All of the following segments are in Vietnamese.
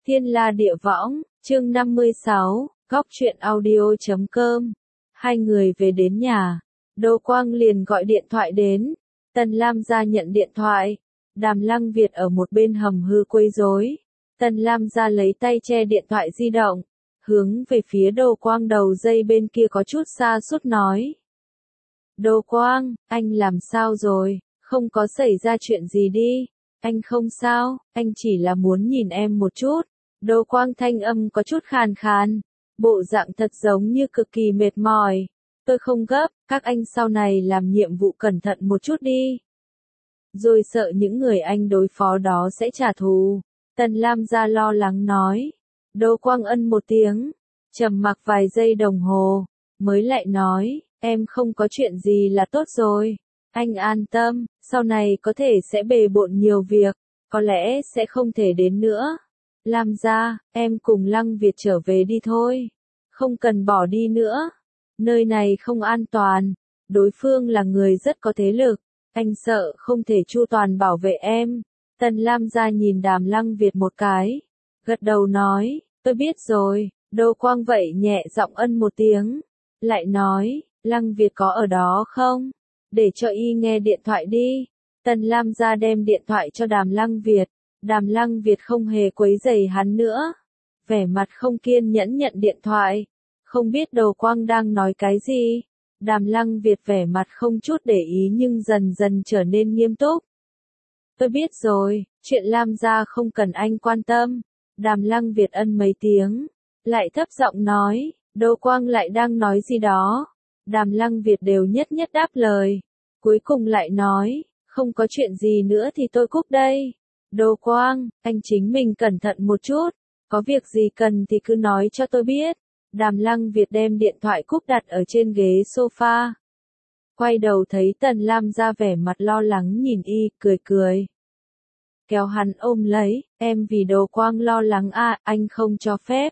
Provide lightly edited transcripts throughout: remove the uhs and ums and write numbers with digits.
Thiên La Địa Võng, chương 56, góc truyện audio.com. Hai người về đến nhà, Đỗ Quang liền gọi điện thoại đến. Tần Lam gia nhận điện thoại. Đàm Lăng Việt ở một bên hầm hư quấy rối. Tần Lam gia lấy tay che điện thoại di động, hướng về phía Đỗ Quang đầu dây bên kia có chút xa sút nói. Đỗ Quang, anh làm sao rồi? Không có xảy ra chuyện gì đi. Anh không sao, anh chỉ là muốn nhìn em một chút. Đỗ Quang thanh âm có chút khàn khàn, bộ dạng thật giống như cực kỳ mệt mỏi. Tôi không gấp, các anh sau này làm nhiệm vụ cẩn thận một chút đi. Rồi sợ những người anh đối phó đó sẽ trả thù. Tần Lam gia lo lắng nói. Đỗ Quang ân một tiếng, trầm mặc vài giây đồng hồ, mới lại nói, em không có chuyện gì là tốt rồi. Anh an tâm, sau này có thể sẽ bề bộn nhiều việc, có lẽ sẽ không thể đến nữa. Lam gia, em cùng Lăng Việt trở về đi thôi. Không cần bỏ đi nữa. Nơi này không an toàn. Đối phương là người rất có thế lực. Anh sợ không thể chu toàn bảo vệ em. Tần Lam gia nhìn Đàm Lăng Việt một cái. Gật đầu nói, tôi biết rồi. Đỗ Quang vậy nhẹ giọng ân một tiếng. Lại nói, Lăng Việt có ở đó không? Để cho y nghe điện thoại đi. Tần Lam gia đem điện thoại cho Đàm Lăng Việt. Đàm Lăng Việt không hề quấy rầy hắn nữa. Vẻ mặt không kiên nhẫn nhận điện thoại. Không biết Đỗ Quang đang nói cái gì. Đàm Lăng Việt vẻ mặt không chút để ý nhưng dần dần trở nên nghiêm túc. Tôi biết rồi, chuyện Lam gia không cần anh quan tâm. Đàm Lăng Việt ân mấy tiếng. Lại thấp giọng nói, Đỗ Quang lại đang nói gì đó. Đàm Lăng Việt đều nhất nhất đáp lời. Cuối cùng lại nói, không có chuyện gì nữa thì tôi cúp đây. Đỗ Quang, anh chính mình cẩn thận một chút. Có việc gì cần thì cứ nói cho tôi biết. Đàm Lăng Việt đem điện thoại cúp đặt ở trên ghế sofa. Quay đầu thấy Tần Lam ra vẻ mặt lo lắng nhìn y, cười cười. Kéo hắn ôm lấy, em vì Đỗ Quang lo lắng à, anh không cho phép.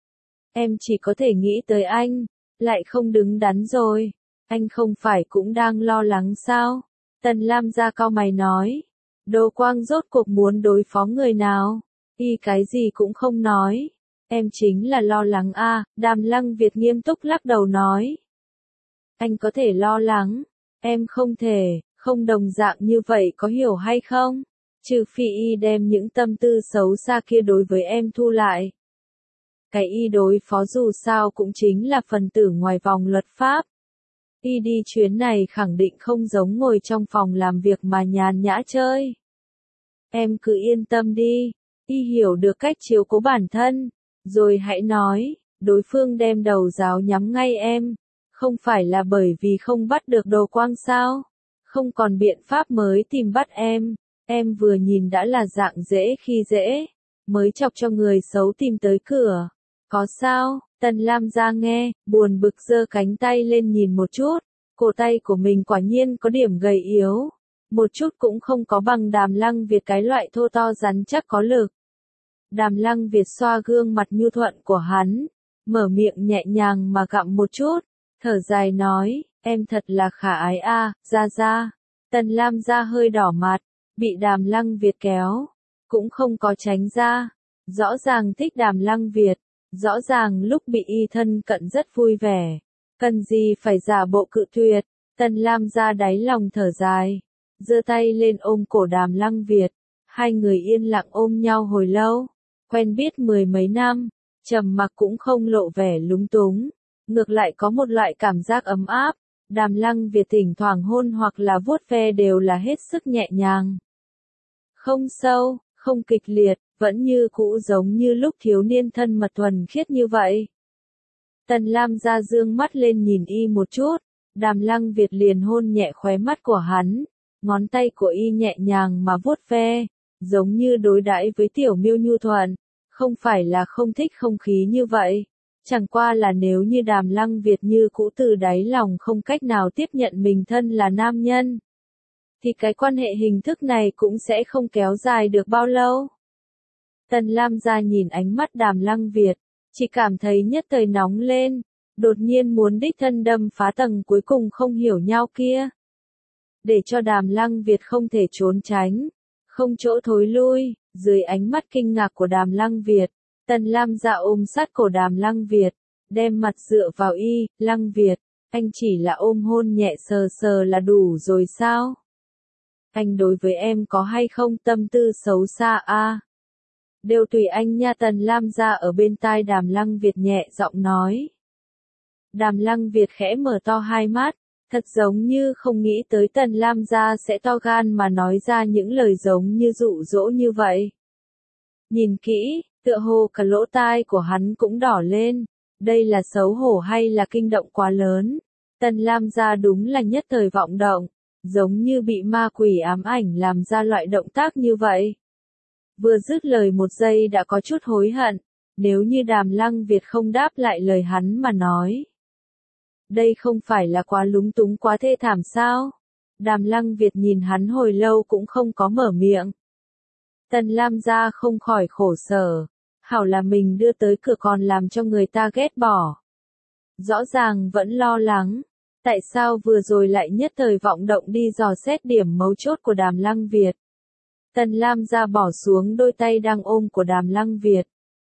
Em chỉ có thể nghĩ tới anh, lại không đứng đắn rồi. Anh không phải cũng đang lo lắng sao? Tần Lam ra cau mày nói. Đỗ Quang rốt cuộc muốn đối phó người nào? Y cái gì cũng không nói. Em chính là lo lắng à, Đàm Lăng Việt nghiêm túc lắc đầu nói. Anh có thể lo lắng, em không thể, không đồng dạng như vậy có hiểu hay không? Trừ phi y đem những tâm tư xấu xa kia đối với em thu lại. Cái y đối phó dù sao cũng chính là phần tử ngoài vòng luật pháp. Y đi chuyến này khẳng định không giống ngồi trong phòng làm việc mà nhàn nhã chơi. Em cứ yên tâm đi, y hiểu được cách chiếu cố bản thân. Rồi hãy nói, đối phương đem đầu giáo nhắm ngay em. Không phải là bởi vì không bắt được Đỗ Quang sao? Không còn biện pháp mới tìm bắt em. Em vừa nhìn đã là dạng dễ khi dễ. Mới chọc cho người xấu tìm tới cửa. Có sao? Tần Lam gia nghe, buồn bực giơ cánh tay lên nhìn một chút. Cổ tay của mình quả nhiên có điểm gầy yếu. Một chút cũng không có bằng Đàm Lăng Việt cái loại thô to rắn chắc có lực. Đàm Lăng Việt xoa gương mặt nhu thuận của hắn, mở miệng nhẹ nhàng mà gặm một chút, thở dài nói, em thật là khả ái a, gia gia. Tần Lam gia hơi đỏ mặt, bị Đàm Lăng Việt kéo, cũng không có tránh ra. Rõ ràng thích Đàm Lăng Việt, rõ ràng lúc bị y thân cận rất vui vẻ, cần gì phải giả bộ cự tuyệt. Tần Lam gia đáy lòng thở dài, giơ tay lên ôm cổ Đàm Lăng Việt, hai người yên lặng ôm nhau hồi lâu. Quen biết mười mấy năm, trầm mặc cũng không lộ vẻ lúng túng, ngược lại có một loại cảm giác ấm áp. Đàm Lăng Việt thỉnh thoảng hôn hoặc là vuốt ve đều là hết sức nhẹ nhàng. Không sâu, không kịch liệt, vẫn như cũ giống như lúc thiếu niên thân mật thuần khiết như vậy. Tần Lam gia dương mắt lên nhìn y một chút, Đàm Lăng Việt liền hôn nhẹ khóe mắt của hắn, ngón tay của y nhẹ nhàng mà vuốt ve. Giống như đối đãi với tiểu miêu nhu thuận, không phải là không thích không khí như vậy. Chẳng qua là nếu như Đàm Lăng Việt như cũ từ đáy lòng không cách nào tiếp nhận mình thân là nam nhân, thì cái quan hệ hình thức này cũng sẽ không kéo dài được bao lâu. Tần Lam gia nhìn ánh mắt Đàm Lăng Việt, chỉ cảm thấy nhất thời nóng lên, đột nhiên muốn đích thân đâm phá tầng cuối cùng không hiểu nhau kia. Để cho Đàm Lăng Việt không thể trốn tránh. Không chỗ thối lui, dưới ánh mắt kinh ngạc của Đàm Lăng Việt, Tần Lam Gia ôm sát cổ Đàm Lăng Việt, đem mặt dựa vào y, Lăng Việt, anh chỉ là ôm hôn nhẹ sờ sờ là đủ rồi sao? Anh đối với em có hay không tâm tư xấu xa a? Đều tùy anh nha. Tần Lam Gia ở bên tai Đàm Lăng Việt nhẹ giọng nói. Đàm Lăng Việt khẽ mở to hai mắt, thật giống như không nghĩ tới Tần Lam Gia sẽ to gan mà nói ra những lời giống như dụ dỗ như vậy. Nhìn kỹ, tựa hồ cả lỗ tai của hắn cũng đỏ lên, đây là xấu hổ hay là kinh động quá lớn? Tần Lam Gia đúng là nhất thời vọng động, giống như bị ma quỷ ám ảnh làm ra loại động tác như vậy. Vừa dứt lời một giây đã có chút hối hận, nếu như Đàm Lăng Việt không đáp lại lời hắn mà nói. Đây không phải là quá lúng túng quá thê thảm sao? Đàm Lăng Việt nhìn hắn hồi lâu cũng không có mở miệng. Tần Lam Gia không khỏi khổ sở, hảo là mình đưa tới cửa còn làm cho người ta ghét bỏ. Rõ ràng vẫn lo lắng, tại sao vừa rồi lại nhất thời vọng động đi dò xét điểm mấu chốt của Đàm Lăng Việt. Tần Lam Gia bỏ xuống đôi tay đang ôm của Đàm Lăng Việt.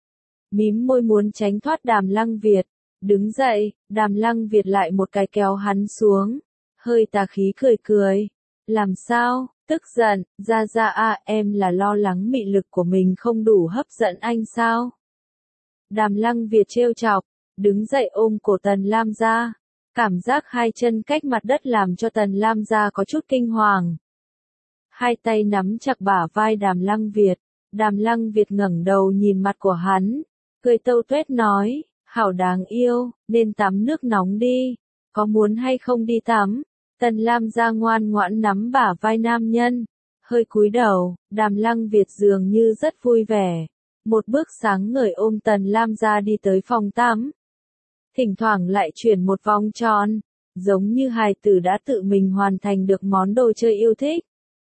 Mím môi muốn tránh thoát Đàm Lăng Việt, đứng dậy, Đàm Lăng Việt lại một cái kéo hắn xuống, hơi tà khí cười cười. Làm sao, tức giận, Gia a, em là lo lắng mị lực của mình không đủ hấp dẫn anh sao? Đàm Lăng Việt trêu chọc, đứng dậy ôm cổ Tần Lam Gia. Cảm giác hai chân cách mặt đất làm cho Tần Lam Gia có chút kinh hoàng. Hai tay nắm chặt bả vai Đàm Lăng Việt. Đàm Lăng Việt ngẩng đầu nhìn mặt của hắn, cười tâu tuét nói, hảo đáng yêu, nên tắm nước nóng đi, có muốn hay không đi tắm? Tần Lam Gia ngoan ngoãn nắm bả vai nam nhân, hơi cúi đầu, Đàm Lăng Việt dường như rất vui vẻ, một bước sáng ngời ôm Tần Lam Gia đi tới phòng tắm. Thỉnh thoảng lại chuyển một vòng tròn, giống như hài tử đã tự mình hoàn thành được món đồ chơi yêu thích.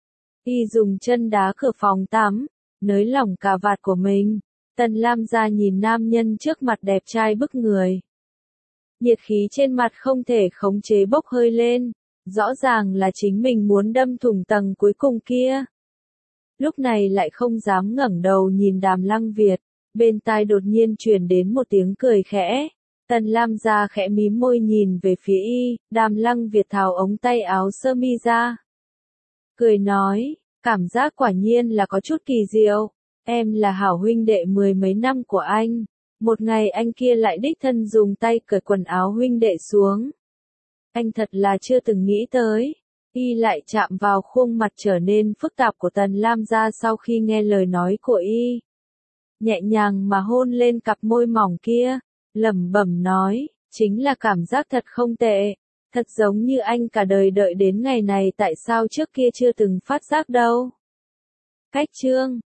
Y dùng chân đá cửa phòng tắm, nới lỏng cà vạt của mình. Tần Lam Gia nhìn nam nhân trước mặt đẹp trai bức người. Nhiệt khí trên mặt không thể khống chế bốc hơi lên, rõ ràng là chính mình muốn đâm thủng tầng cuối cùng kia. Lúc này lại không dám ngẩng đầu nhìn Đàm Lăng Việt, bên tai đột nhiên truyền đến một tiếng cười khẽ. Tần Lam Gia khẽ mím môi nhìn về phía y, Đàm Lăng Việt tháo ống tay áo sơ mi ra. Cười nói, cảm giác quả nhiên là có chút kỳ diệu, em là hảo huynh đệ mười mấy năm của anh. Một ngày anh kia lại đích thân dùng tay cởi quần áo huynh đệ xuống. Anh thật là chưa từng nghĩ tới. Y lại chạm vào khuôn mặt trở nên phức tạp của Tần Lam Gia sau khi nghe lời nói của y. Nhẹ nhàng mà hôn lên cặp môi mỏng kia, lẩm bẩm nói, chính là cảm giác thật không tệ. Thật giống như anh cả đời đợi đến ngày này tại sao trước kia chưa từng phát giác đâu. Cách chương